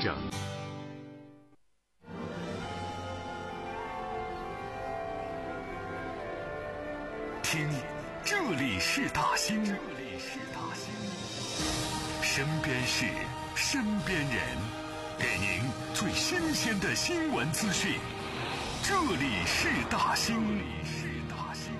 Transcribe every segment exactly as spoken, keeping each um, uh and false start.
整。听，这里是大兴，这里是大兴，身边事，身边人，给您最新鲜的新闻资讯。这里是大兴，这里是大兴。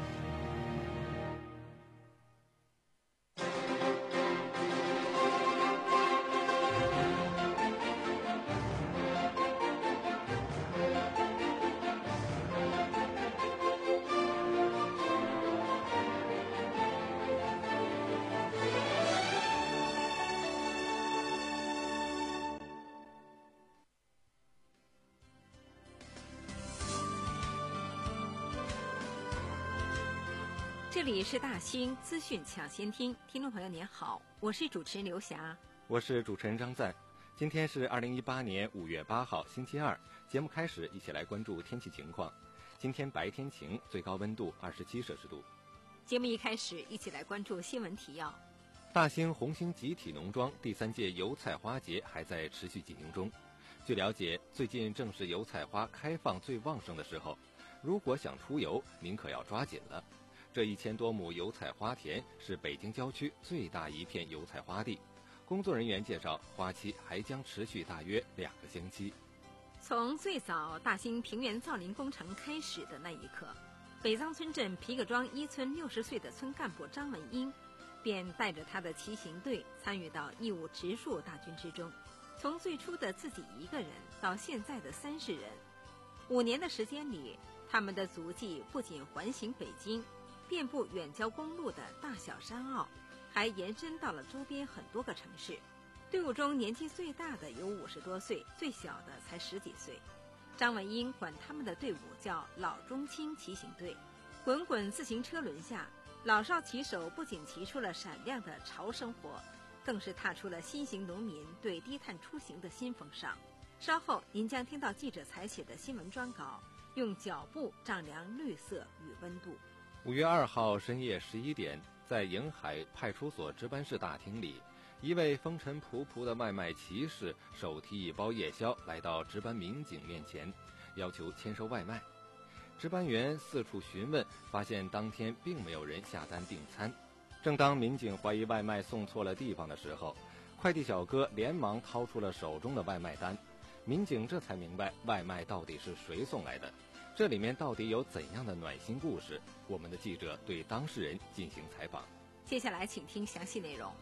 这里是大兴资讯抢先听，听众朋友您好，我是主持人刘霞， 我是主持人张赞。今天是二零一八年五月八号星期二，节目开始，一起来关注天气情况。今天白天晴，最高温度二十七摄氏度。 节目一开始，一起来关注新闻提要。 大兴红星集体农庄第三届油菜花节还在持续进行中。据了解，最近正是油菜花开放最旺盛的时候，如果想出游，您可要抓紧了。这一千多亩油菜花田是北京郊区最大一片油菜花地。工作人员介绍，花期还将持续大约两个星期。 从最早大兴平原造林工程开始的那一刻，北藏村镇皮各庄一村六十岁的村干部张文英便带着他的骑行队参与到义务植树大军之中。从最初的自己一个人到现在的三十人，五年的时间里，他们的足迹不仅环行北京，遍布远郊公路的大小山坳，还延伸到了周边很多个城市。队伍中年纪最大的有五十多岁，最小的才十几岁。张文英管他们的队伍叫老中青骑行队。滚滚自行车轮下，老少骑手不仅骑出了闪亮的潮生活，更是踏出了新型农民对低碳出行的新风尚。稍后您将听到记者采写的新闻专稿，用脚步丈量绿色与温度。 五月二号深夜十一点，在迎海派出所值班室大厅里，一位风尘仆仆的外卖骑士手提一包夜宵来到值班民警面前，要求签收外卖。值班员四处询问，发现当天并没有人下单订餐。正当民警怀疑外卖送错了地方的时候，快递小哥连忙掏出了手中的外卖单。民警这才明白外卖到底是谁送来的，这里面到底有怎样的暖心故事？我们的记者对当事人进行采访。 接下来请听详细内容。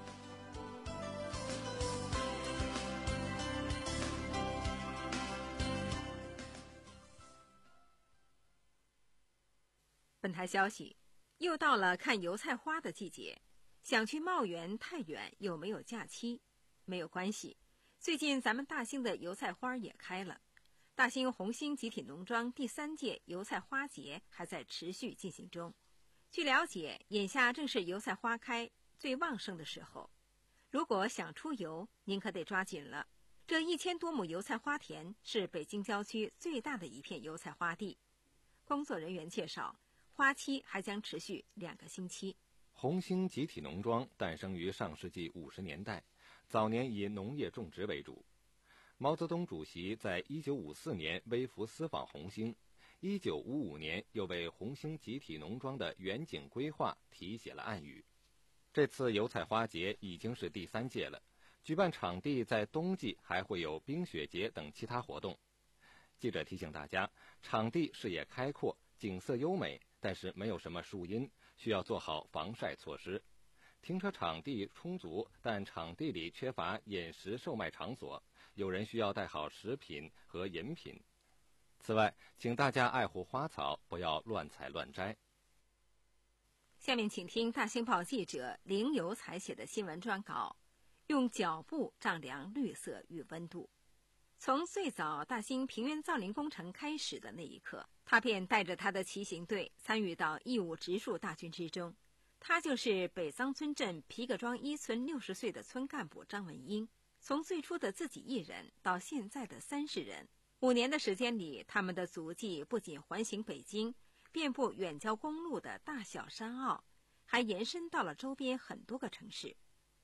本台消息，又到了看油菜花的季节，想去茂源太远又没有假期，没有关系，最近咱们大兴的油菜花也开了。大兴红星集体农庄第三届油菜花节还在持续进行中。据了解，眼下正是油菜花开最旺盛的时候，如果想出游，您可得抓紧了。这一千多亩油菜花田是北京郊区最大的一片油菜花地。工作人员介绍，花期还将持续两个星期。 红星集体农庄诞生于上世纪五十年代，早年以农业种植为主。毛泽东主席在一九五四年微服私访红星，一九五五年又为红星集体农庄的远景规划题写了暗语。这次油菜花节已经是第三届了，举办场地在冬季还会有冰雪节等其他活动。记者提醒大家，场地视野开阔，景色优美，但是没有什么树荫，需要做好防晒措施。停车场地充足，但场地里缺乏饮食售卖场所，有人需要带好食品和饮品。此外，请大家爱护花草，不要乱采乱摘。 下面请听大兴报记者林游采写的新闻专稿，用脚步丈量绿色与温度。从最早大兴平原造林工程开始的那一刻，他便带着他的骑行队参与到义务植树大军之中。他就是北藏村镇皮各庄一村六十岁的村干部张文英。从最初的自己一人到现在的三十人，五年的时间里，他们的足迹不仅环行北京，遍布远郊公路的大小山坳，还延伸到了周边很多个城市。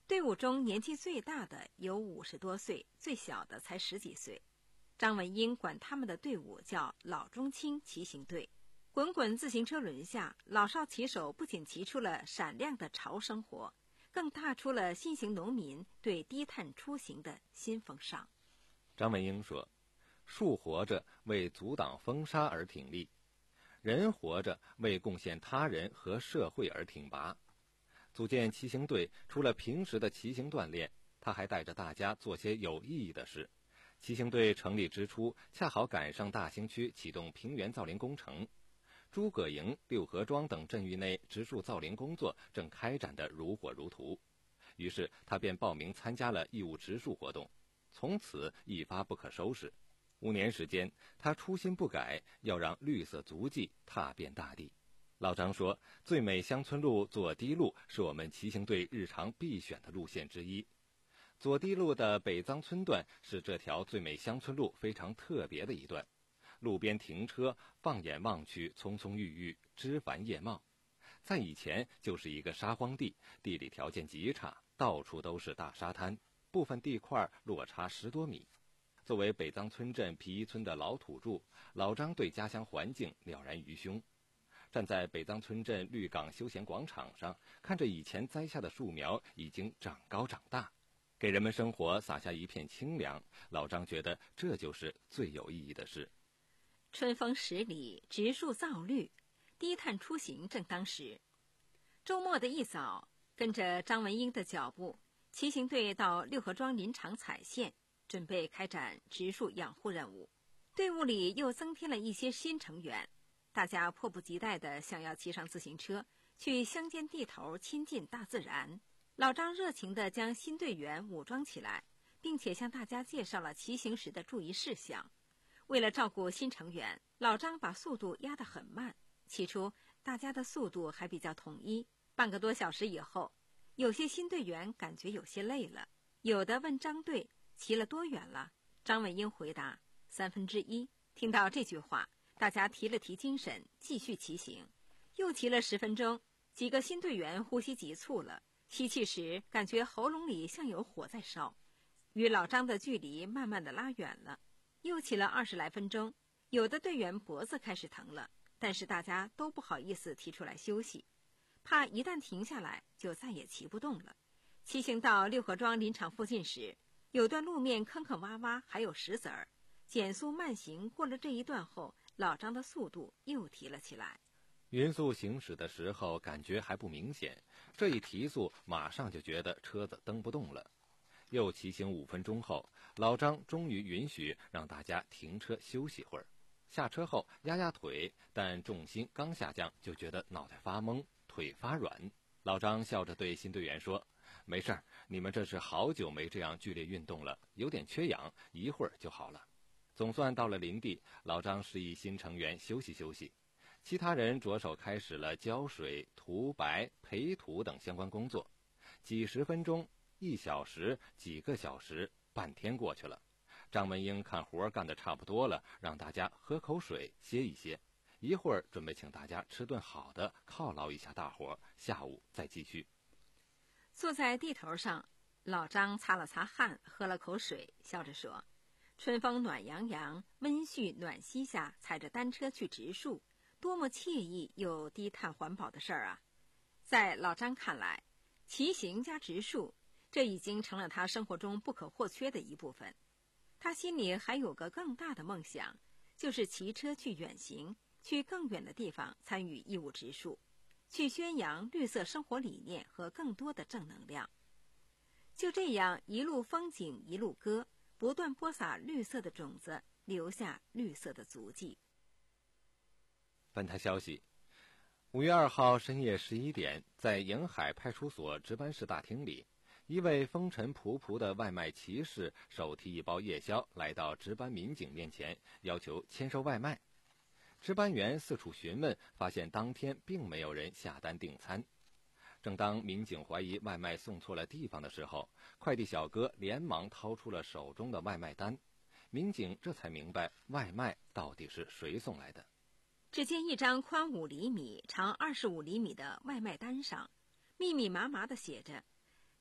队伍中年纪最大的有五十多岁，最小的才十几岁。张文英管他们的队伍叫老中青骑行队。滚滚自行车轮下，老少骑手不仅骑出了闪亮的潮生活，更踏出了新型农民对低碳出行的新风尚。 张文英说，树活着为阻挡风沙而挺立，人活着为贡献他人和社会而挺拔。组建骑行队，除了平时的骑行锻炼，他还带着大家做些有意义的事。骑行队成立之初，恰好赶上大兴区启动平原造林工程，诸葛营、六合庄等镇域内植树造林工作正开展得如火如荼，于是他便报名参加了义务植树活动，从此一发不可收拾。五年时间，他初心不改，要让绿色足迹踏遍大地。老张说，最美乡村路左堤路是我们骑行队日常必选的路线之一。左堤路的北藏村段是这条最美乡村路非常特别的一段，路边停车，放眼望去，葱葱郁郁，枝繁叶茂。在以前就是一个沙荒地，地理条件极差，到处都是大沙滩，部分地块落差十多米。作为北藏村镇皮一村的老土著，老张对家乡环境了然于胸。站在北藏村镇绿港休闲广场上，看着以前栽下的树苗已经长高长大，给人们生活洒下一片清凉，老张觉得这就是最有意义的事。 春风十里，植树造绿，低碳出行正当时。周末的一早，跟着张文英的脚步，骑行队到六合庄林场采线，准备开展植树养护任务。队伍里又增添了一些新成员，大家迫不及待地想要骑上自行车，去乡间地头亲近大自然。老张热情地将新队员武装起来，并且向大家介绍了骑行时的注意事项。为了照顾新成员，老张把速度压得很慢。起初大家的速度还比较统一，半个多小时以后，有些新队员感觉有些累了，有的问张队骑了多远了。张文英回答三分之一。听到这句话，大家提了提精神，继续骑行。又骑了十分钟，几个新队员呼吸急促了，吸气时感觉喉咙里像有火在烧，与老张的距离慢慢的拉远了。又骑了二十来分钟，有的队员脖子开始疼了，但是大家都不好意思提出来休息，怕一旦停下来就再也骑不动了。骑行到六合庄林场附近时，有段路面坑坑洼洼，还有石子儿。减速慢行过了这一段后，老张的速度又提了起来。 匀速行驶的时候感觉还不明显，这一提速马上就觉得车子蹬不动了。又骑行五分钟后，老张终于允许让大家停车休息会儿。下车后压压腿，但重心刚下降就觉得脑袋发懵，腿发软。老张笑着对新队员说，没事儿，你们这是好久没这样剧烈运动了，有点缺氧，一会儿就好了。总算到了林地，老张示意新成员休息休息，其他人着手开始了浇水、涂白、培土等相关工作。几十分钟、一小时、几个小时，半天过去了。张文英看活干得差不多了，让大家喝口水歇一歇，一会儿准备请大家吃顿好的，犒劳一下大伙，下午再继续。 坐在地头上，老张擦了擦汗，喝了口水，笑着说，春风暖洋洋，温煦暖溪下踩着单车去植树，多么惬意又低碳环保的事儿啊！在老张看来，骑行加植树，这已经成了他生活中不可或缺的一部分。他心里还有个更大的梦想，就是骑车去远行，去更远的地方参与义务植树，去宣扬绿色生活理念和更多的正能量。就这样一路风景一路歌，不断播撒绿色的种子，留下绿色的足迹。 本台消息，五月二号深夜十一点，在迎海派出所值班室大厅里，一位风尘仆仆的外卖骑士手提一包夜宵来到值班民警面前，要求签收外卖。值班员四处询问，发现当天并没有人下单订餐。正当民警怀疑外卖送错了地方的时候，快递小哥连忙掏出了手中的外卖单，民警这才明白外卖到底是谁送来的。 只见一张宽五厘米、长二十五厘米的外卖单上，密密麻麻地写着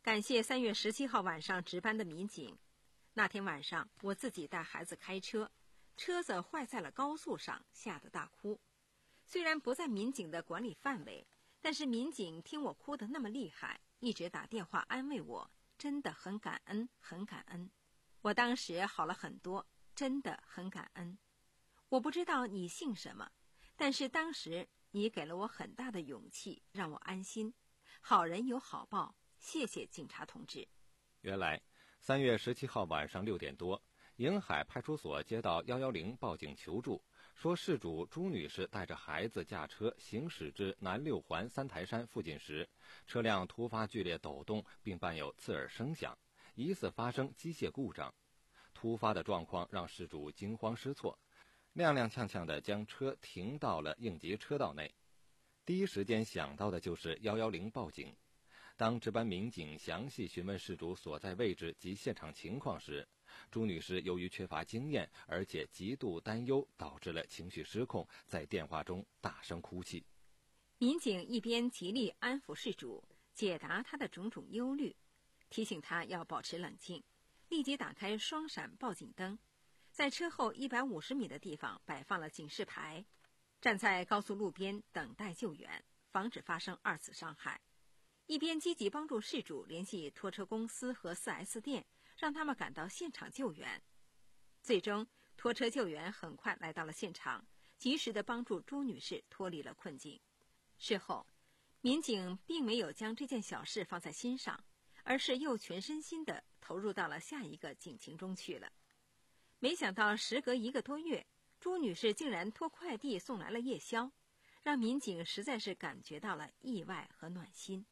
感谢三月十七号晚上值班的民警。那天晚上我自己带孩子开车，车子坏在了高速上，吓得大哭。虽然不在民警的管理范围，但是民警听我哭得那么厉害，一直打电话安慰我，真的很感恩，很感恩。我当时好了很多，真的很感恩。我不知道你姓什么，但是当时你给了我很大的勇气，让我安心。好人有好报，谢谢警察同志。 原来三月十七号晚上六点多，迎海派出所接到一一零报警求助，说事主朱女士带着孩子驾车行驶至南六环三台山附近时，车辆突发剧烈抖动，并伴有刺耳声响，疑似发生机械故障。突发的状况让事主惊慌失措，踉踉跄跄地将车停到了应急车道内。第一时间想到的就是一一零报警。当值班民警详细询问事主所在位置及现场情况时，朱女士由于缺乏经验，而且极度担忧，导致了情绪失控，在电话中大声哭泣。 民警一边极力安抚事主，解答他的种种忧虑，提醒他要保持冷静，立即打开双闪报警灯，在车后一百五十米的地方摆放了警示牌，站在高速路边等待救援，防止发生二次伤害。一边积极帮助事主联系拖车公司和 四 S 店，让他们赶到现场救援。最终，拖车救援很快来到了现场，及时地帮助朱女士脱离了困境。事后，民警并没有将这件小事放在心上，而是又全身心地投入到了下一个警情中去了。没想到时隔一个多月，朱女士竟然托快递送来了夜宵，让民警实在是感觉到了意外和暖心。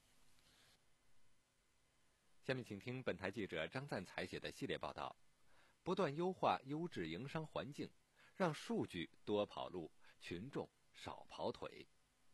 下面请听本台记者张赞采写的系列报道：不断优化优质营商环境，让数据多跑路，群众少跑腿。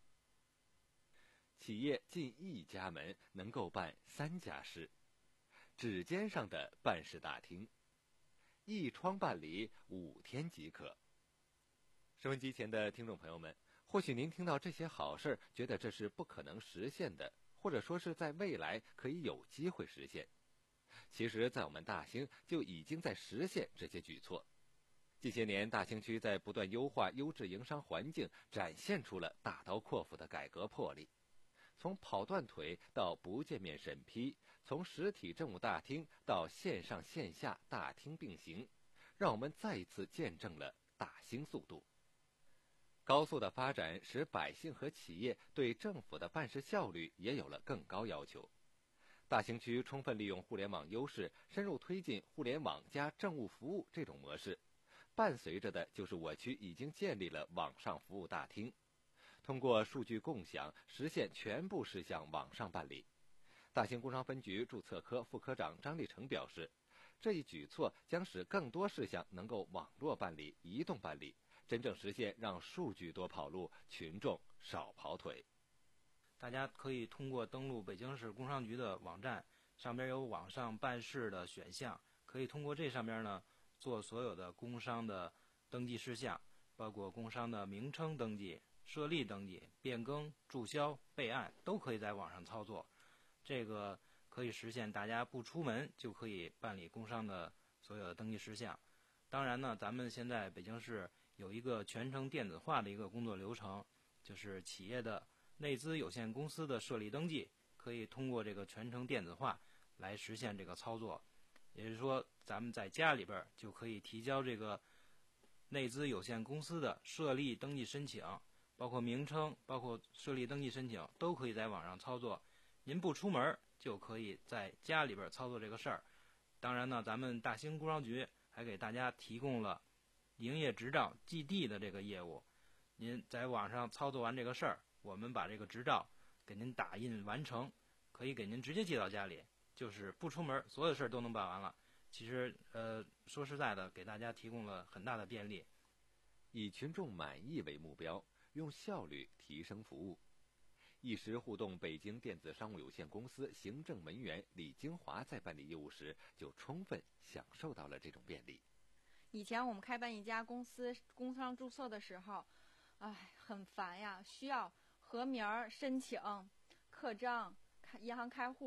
企业进一家门能够办三家事，指尖上的办事大厅，一窗办理五天即可。收音机前的听众朋友们，或许您听到这些好事，觉得这是不可能实现的，或者说是在未来可以有机会实现。其实在我们大兴就已经在实现这些举措。近些年，大兴区在不断优化优质营商环境，展现出了大刀阔斧的改革魄力。从跑断腿到不见面审批，从实体政务大厅到线上线下大厅并行，让我们再一次见证了大兴速度。高速的发展使百姓和企业对政府的办事效率也有了更高要求。大兴区充分利用互联网优势，深入推进互联网加政务服务这种模式，伴随着的就是我区已经建立了网上服务大厅，通过数据共享，实现全部事项网上办理。大兴工商分局注册科副科长张立成表示，这一举措将使更多事项能够网络办理、移动办理，真正实现让数据多跑路，群众少跑腿。 大家可以通过登录北京市工商局的网站，上边有网上办事的选项，可以通过这上边呢做所有的工商的登记事项，包括工商的名称登记、设立登记、变更、注销、备案，都可以在网上操作。这个可以实现大家不出门就可以办理工商的所有的登记事项。当然呢，咱们现在北京市有一个全程电子化的一个工作流程，就是企业的内资有限公司的设立登记可以通过这个全程电子化来实现这个操作。也就是说，咱们在家里边就可以提交这个内资有限公司的设立登记申请，包括名称，包括设立登记申请，都可以在网上操作。您不出门就可以在家里边操作这个事儿。当然呢，咱们大兴工商局还给大家提供了营业执照寄递的这个业务。您在网上操作完这个事儿，我们把这个执照给您打印完成，可以给您直接寄到家里，就是不出门，所有事儿都能办完了。其实呃，说实在的，给大家提供了很大的便利。 以群众满意为目标，用效率提升服务。一时互动北京电子商务有限公司行政门员李金华在办理业务时，就充分享受到了这种便利。 以前我们开办一家公司工商注册的时候，哎，很烦呀，需要核名、申请、刻章、开银行开户，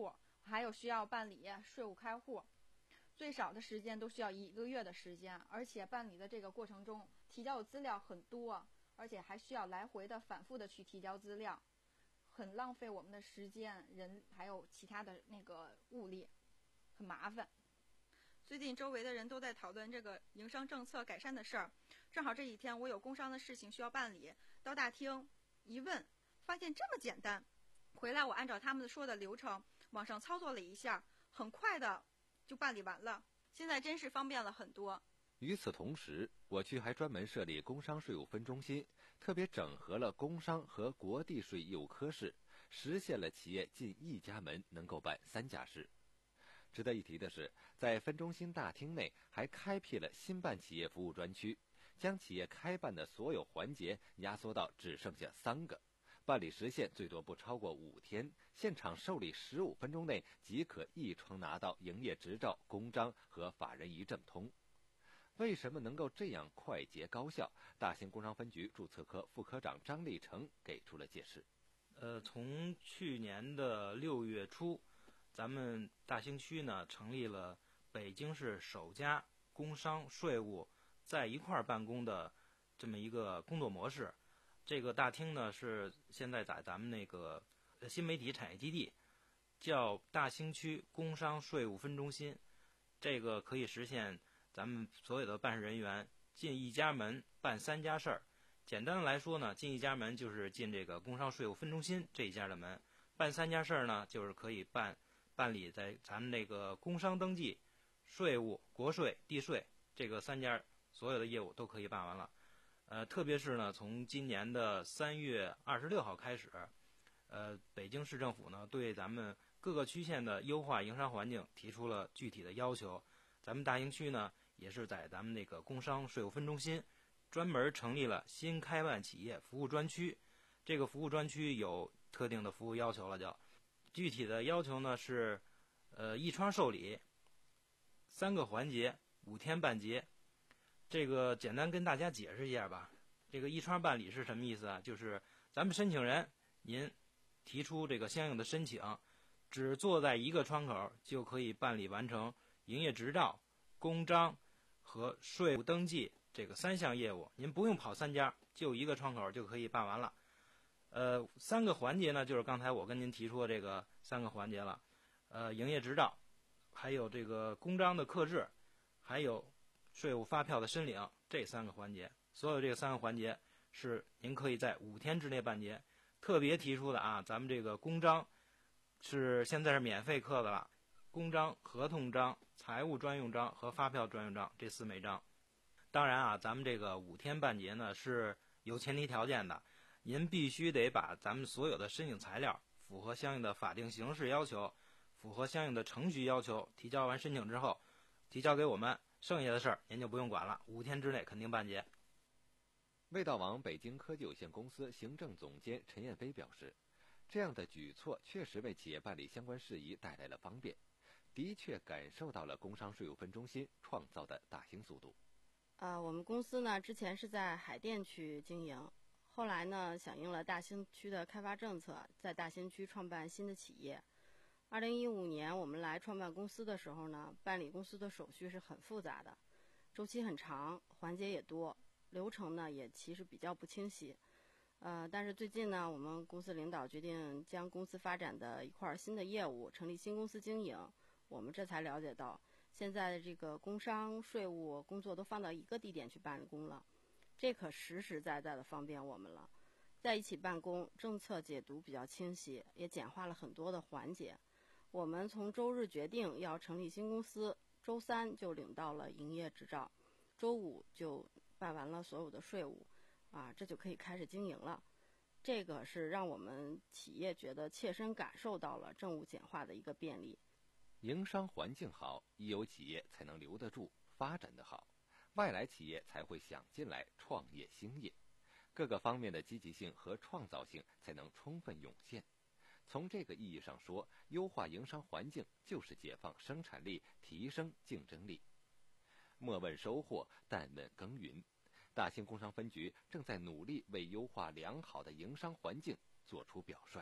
还有需要办理税务开户，最少的时间都需要一个月的时间，而且办理的这个过程中提交的资料很多，而且还需要来回的反复的去提交资料，很浪费我们的时间、人还有其他的那个物力，很麻烦。最近周围的人都在讨论这个营商政策改善的事儿，正好这几天我有工商的事情需要办理，到大厅一问，发现这么简单。回来我按照他们说的流程网上操作了一下，很快的就办理完了，现在真是方便了很多。 与此同时，我区还专门设立工商税务分中心，特别整合了工商和国地税业务科室，实现了企业进一家门能够办三家事。值得一提的是，在分中心大厅内还开辟了新办企业服务专区，将企业开办的所有环节压缩到只剩下三个，办理时限最多不超过五天，现场受理十五分钟内即可一窗拿到营业执照、公章和法人一证通。为什么能够这样快捷高效？大兴工商分局注册科副科长张立成给出了解释。 呃，从去年的六月初，咱们大兴区呢成立了北京市首家工商税务在一块儿办公的这么一个工作模式。这个大厅呢是现在在咱们那个新媒体产业基地，叫大兴区工商税务分中心。这个可以实现咱们所有的办事人员进一家门办三家事儿。简单的来说呢，进一家门就是进这个工商税务分中心这一家的门，办三家事儿呢，就是可以办办理在咱们这个工商登记、税务、国税、地税这个三家所有的业务都可以办完了。呃，特别是呢，从今年的三月二十六号开始，呃，北京市政府呢对咱们各个区县的优化营商环境提出了具体的要求。咱们大兴区呢，也是在咱们那个工商税务分中心专门成立了新开办企业服务专区。这个服务专区有特定的服务要求了，叫具体的要求呢是，呃，一窗受理，三个环节，五天办结。这个简单跟大家解释一下吧。这个一窗办理是什么意思啊？就是咱们申请人您提出这个相应的申请，只坐在一个窗口就可以办理完成营业执照、公章和税务登记这个三项业务，您不用跑三家，就一个窗口就可以办完了。呃，三个环节呢，就是刚才我跟您提出的这个三个环节了。呃，营业执照，还有这个公章的刻制，还有税务发票的申领，这三个环节，所有这三个环节是您可以在五天之内办结。特别提出的啊，咱们这个公章是现在是免费刻的了，公章、合同章、财务专用章和发票专用章这四枚章。当然啊，咱们这个五天办结呢是有前提条件的，您必须得把咱们所有的申请材料符合相应的法定形式要求，符合相应的程序要求，提交完申请之后提交给我们，剩下的事儿您就不用管了，五天之内肯定办结。 味道王北京科技有限公司行政总监陈彦飞表示，这样的举措确实为企业办理相关事宜带来了方便，的确感受到了工商税务分中心创造的大兴速度。 呃，我们公司呢之前是在海淀区经营，后来呢响应了大兴区的开发政策，在大兴区创办新的企业。二零一五年我们来创办公司的时候呢，办理公司的手续是很复杂的，周期很长，环节也多，流程呢也其实比较不清晰。呃，但是最近呢，我们公司领导决定将公司发展的一块新的业务成立新公司经营，我们这才了解到，现在的这个工商税务工作都放到一个地点去办公了，这可实实在在的方便我们了。在一起办公，政策解读比较清晰，也简化了很多的环节。我们从周日决定要成立新公司，周三就领到了营业执照，周五就办完了所有的税务，啊，这就可以开始经营了。这个是让我们企业觉得切身感受到了政务简化的一个便利。 营商环境好，一有企业才能留得住，发展得好，外来企业才会想进来创业兴业，各个方面的积极性和创造性才能充分涌现。从这个意义上说，优化营商环境就是解放生产力，提升竞争力。莫问收获，但问耕耘。大兴工商分局正在努力为优化良好的营商环境做出表率。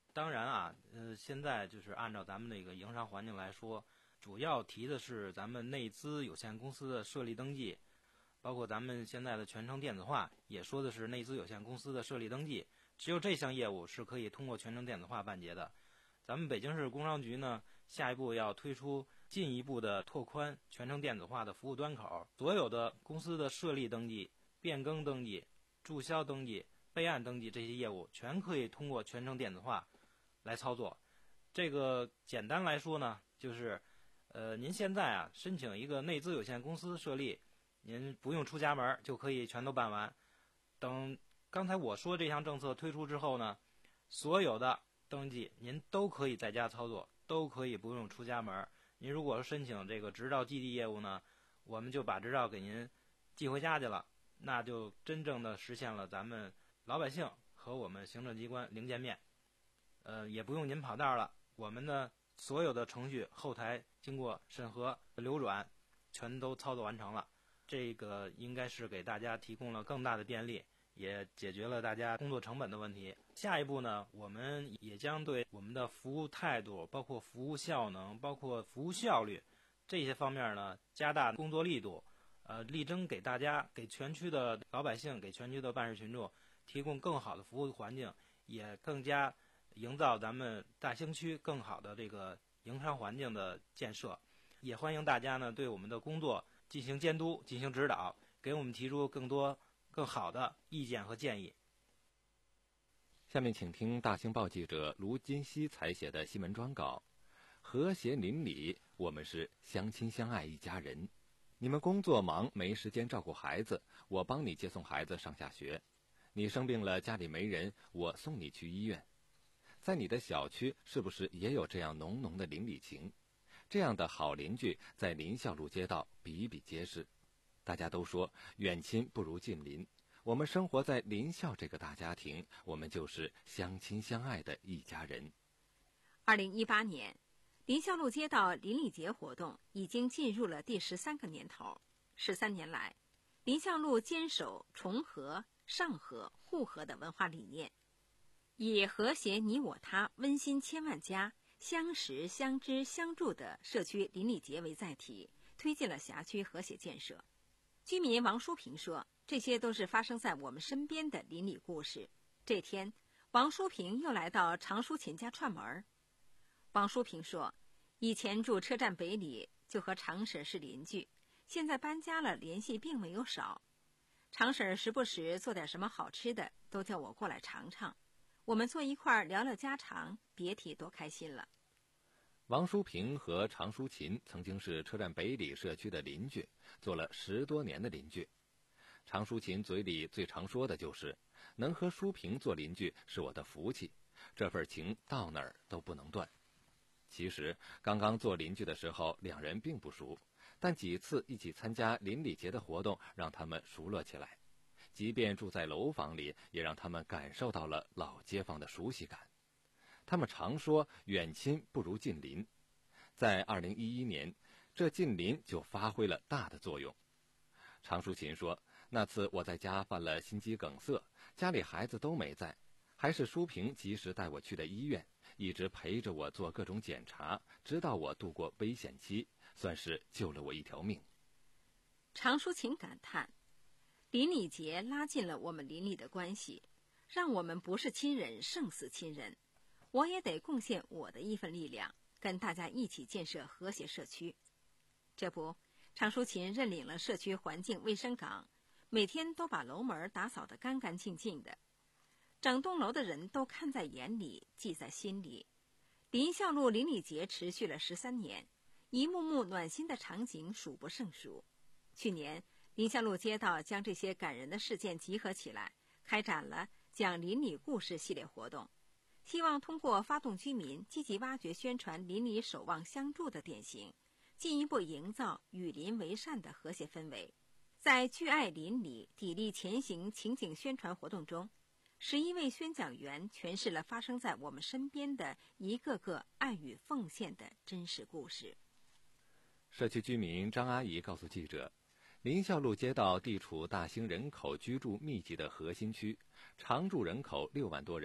当然啊，呃，现在就是按照咱们那个营商环境来说，主要提的是咱们内资有限公司的设立登记，包括咱们现在的全程电子化，也说的是内资有限公司的设立登记。只有这项业务是可以通过全程电子化办结的。咱们北京市工商局呢，下一步要推出进一步的拓宽全程电子化的服务端口，所有的公司的设立登记、变更登记、注销登记、备案登记这些业务，全可以通过全程电子化来操作。这个简单来说呢，就是呃，您现在啊申请一个内资有限公司设立，您不用出家门就可以全都办完。等刚才我说这项政策推出之后呢，所有的登记您都可以在家操作，都可以不用出家门。您如果申请这个执照寄递业务呢，我们就把执照给您寄回家去了，那就真正的实现了咱们老百姓和我们行政机关零见面。呃，也不用您跑道了，我们的所有的程序后台经过审核流转，全都操作完成了。这个应该是给大家提供了更大的便利，也解决了大家工作成本的问题。下一步呢，我们也将对我们的服务态度，包括服务效能，包括服务效率这些方面呢，加大工作力度，呃，力争给大家、给全区的老百姓、给全区的办事群众提供更好的服务环境，也更加营造咱们大兴区更好的这个营商环境的建设。也欢迎大家呢对我们的工作进行监督、进行指导，给我们提出更多更好的意见和建议。 下面请听大兴报记者卢金熙采写的新闻专稿：和谐邻里，我们是相亲相爱一家人。你们工作忙没时间照顾孩子，我帮你接送孩子上下学。你生病了家里没人，我送你去医院。在你的小区是不是也有这样浓浓的邻里情？这样的好邻居在临校路街道比比皆是。大家都说远亲不如近邻，我们生活在临校这个大家庭，我们就是相亲相爱的一家人。 二零一八年，临校路街道邻里节活动已经进入了第十三个年头。十三年来，临校路坚守重和、上和、互和的文化理念，以和谐你我他、温馨千万家、相识相知相助的社区邻里节为载体，推进了辖区和谐建设。居民王淑平说，这些都是发生在我们身边的邻里故事。这天，王淑平又来到常淑琴家串门。王淑平说，以前住车站北里就和常婶是邻居，现在搬家了，联系并没有少。常婶时不时做点什么好吃的，都叫我过来尝尝。我们坐一块儿聊聊家常，别提多开心了。 王淑平和常淑琴曾经是车站北里社区的邻居，做了十多年的邻居。常淑琴嘴里最常说的就是能和淑平做邻居是我的福气，这份情到哪儿都不能断。其实刚刚做邻居的时候两人并不熟，但几次一起参加邻里节的活动让他们熟络起来，即便住在楼房里也让他们感受到了老街坊的熟悉感。他们常说远亲不如近邻，在二零一一年，这近邻就发挥了大的作用。常淑琴说，那次我在家犯了心肌梗塞，家里孩子都没在，还是淑平及时带我去的医院，一直陪着我做各种检查，直到我度过危险期，算是救了我一条命。 常淑琴感叹，邻里节拉近了我们邻里的关系，让我们不是亲人胜似亲人。我也得贡献我的一份力量，跟大家一起建设和谐社区。这不，常淑琴认领了社区环境卫生岗，每天都把楼门打扫得干干净净的，整栋楼的人都看在眼里，记在心里。临校路邻里节持续了十三年，一幕幕暖心的场景数不胜数。去年，临校路街道将这些感人的事件集合起来，开展了讲邻里故事系列活动，希望通过发动居民积极挖掘宣传邻里守望相助的典型，进一步营造与邻为善的和谐氛围。在聚爱邻里、砥砺前行情景宣传活动中，十一位宣讲员诠释了发生在我们身边的一个个爱与奉献的真实故事。 社区居民张阿姨告诉记者，临校路街道地处大兴人口居住密集的核心区，常住人口六万多人，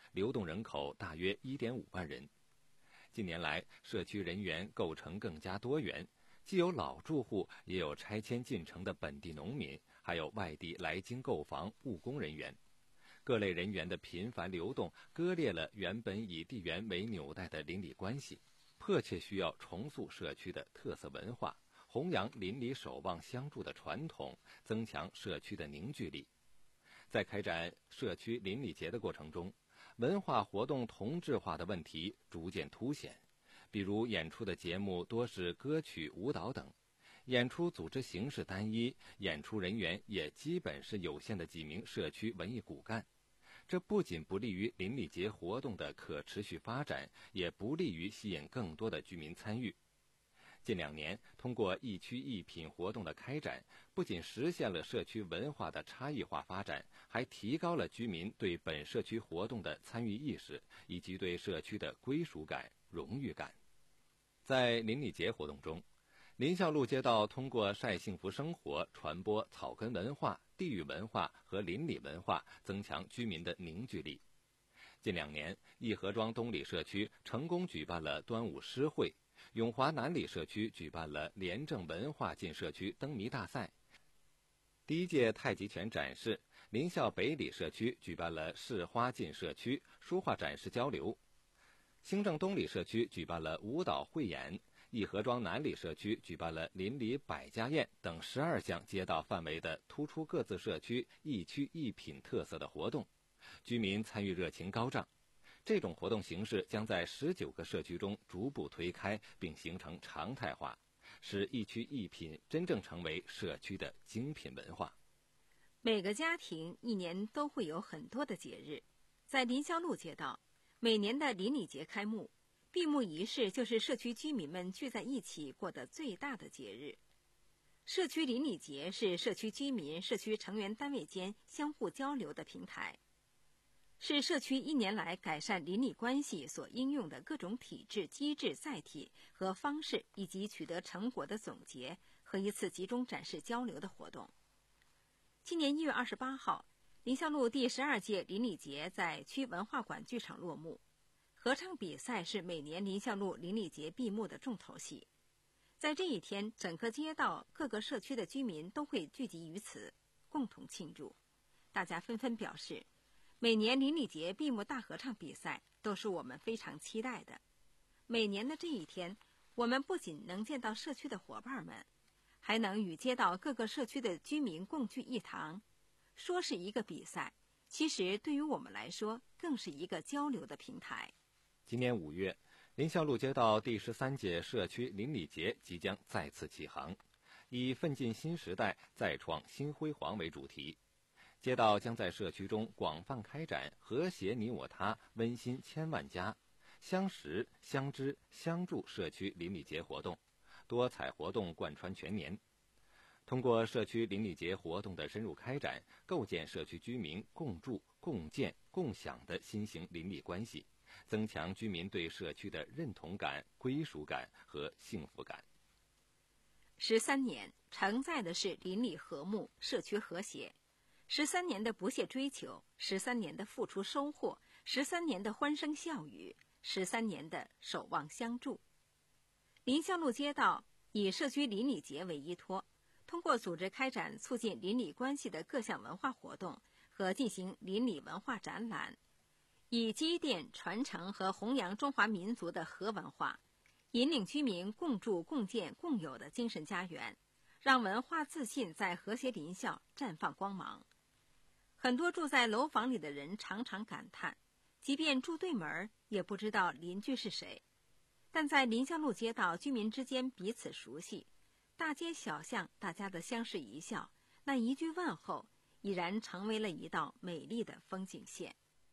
流动人口大约 一点五万人。近年来，社区人员构成更加多元，既有老住户，也有拆迁进城的本地农民，还有外地来京购房务工人员。各类人员的频繁流动，割裂了原本以地缘为纽带的邻里关系，迫切需要重塑社区的特色文化，弘扬邻里守望相助的传统，增强社区的凝聚力。在开展社区邻里节的过程中，文化活动同质化的问题逐渐凸显，比如演出的节目多是歌曲、舞蹈等，演出组织形式单一，演出人员也基本是有限的几名社区文艺骨干。这不仅不利于邻里节活动的可持续发展，也不利于吸引更多的居民参与。近两年，通过一区一品活动的开展，不仅实现了社区文化的差异化发展，还提高了居民对本社区活动的参与意识，以及对社区的归属感、荣誉感。在邻里节活动中，林孝路街道通过晒幸福生活，传播草根文化、地域文化和邻里文化，增强居民的凝聚力。近两年，义和庄东里社区成功举办了端午诗会，永华南里社区举办了廉政文化进社区灯谜大赛。第一届太极拳展示，林孝北里社区举办了市花进社区书画展示交流。兴正东里社区举办了舞蹈汇演，义和庄南里社区举办了邻里百家宴等十二项街道范围的突出各自社区一区一品特色的活动，居民参与热情高涨。这种活动形式将在十九个社区中逐步推开，并形成常态化，使一区一品真正成为社区的精品文化。 每个家庭一年都会有很多的节日，在林孝路街道，每年的邻里节开幕，闭幕仪式就是社区居民们聚在一起过的最大的节日。社区邻里节是社区居民、社区成员单位间相互交流的平台，是社区一年来改善邻里关系所应用的各种体制、机制、载体和方式，以及取得成果的总结和一次集中展示交流的活动。今年一月二十八号，林孝路第十二届邻里节在区文化馆剧场落幕。合唱比赛是每年林孝路邻里节闭幕的重头戏。在这一天，整个街道各个社区的居民都会聚集于此，共同庆祝。大家纷纷表示，每年邻里节闭幕大合唱比赛都是我们非常期待的。每年的这一天，我们不仅能见到社区的伙伴们，还能与街道各个社区的居民共聚一堂。说是一个比赛，其实对于我们来说，更是一个交流的平台。 今年五月，林孝路街道第十三届社区邻里节即将再次起航，以奋进新时代，再创新辉煌为主题。街道将在社区中广泛开展和谐你我他、温馨千万家、相识、相知、相助社区邻里节活动，多彩活动贯穿全年。通过社区邻里节活动的深入开展，构建社区居民共筑、共建、共享的新型邻里关系，增强居民对社区的认同感、归属感和幸福感。 十三年承载的是邻里和睦、社区和谐。十三年的不懈追求，十三年的付出收获，十三年的欢声笑语，十三年的守望相助。林孝路街道以社区邻里节为依托，通过组织开展促进邻里关系的各项文化活动和进行邻里文化展览，以积淀、传承和弘扬中华民族的和文化，引领居民共筑、共建、共有的精神家园，让文化自信在和谐林校绽放光芒。很多住在楼房里的人常常感叹，即便住对门也不知道邻居是谁。但在林孝路街道，居民之间彼此熟悉，大街小巷大家的相视一笑，那一句问候已然成为了一道美丽的风景线。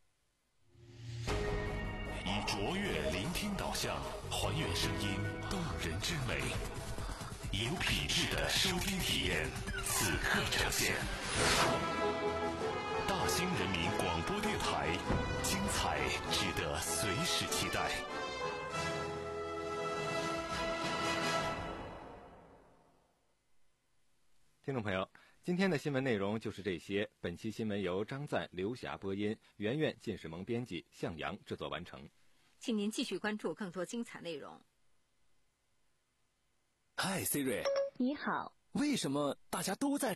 以卓越聆听导向，还原声音动人之美，有品质的收听体验，此刻呈现。大兴人民广播电台，精彩值得随时期待。 听众朋友， 今天的新闻内容就是这些。本期新闻由张赞、刘霞播音，圆圆、靳世萌编辑，向阳制作完成。 请您继续关注更多精彩内容。 嗨 Siri， 你好。 为什么大家都在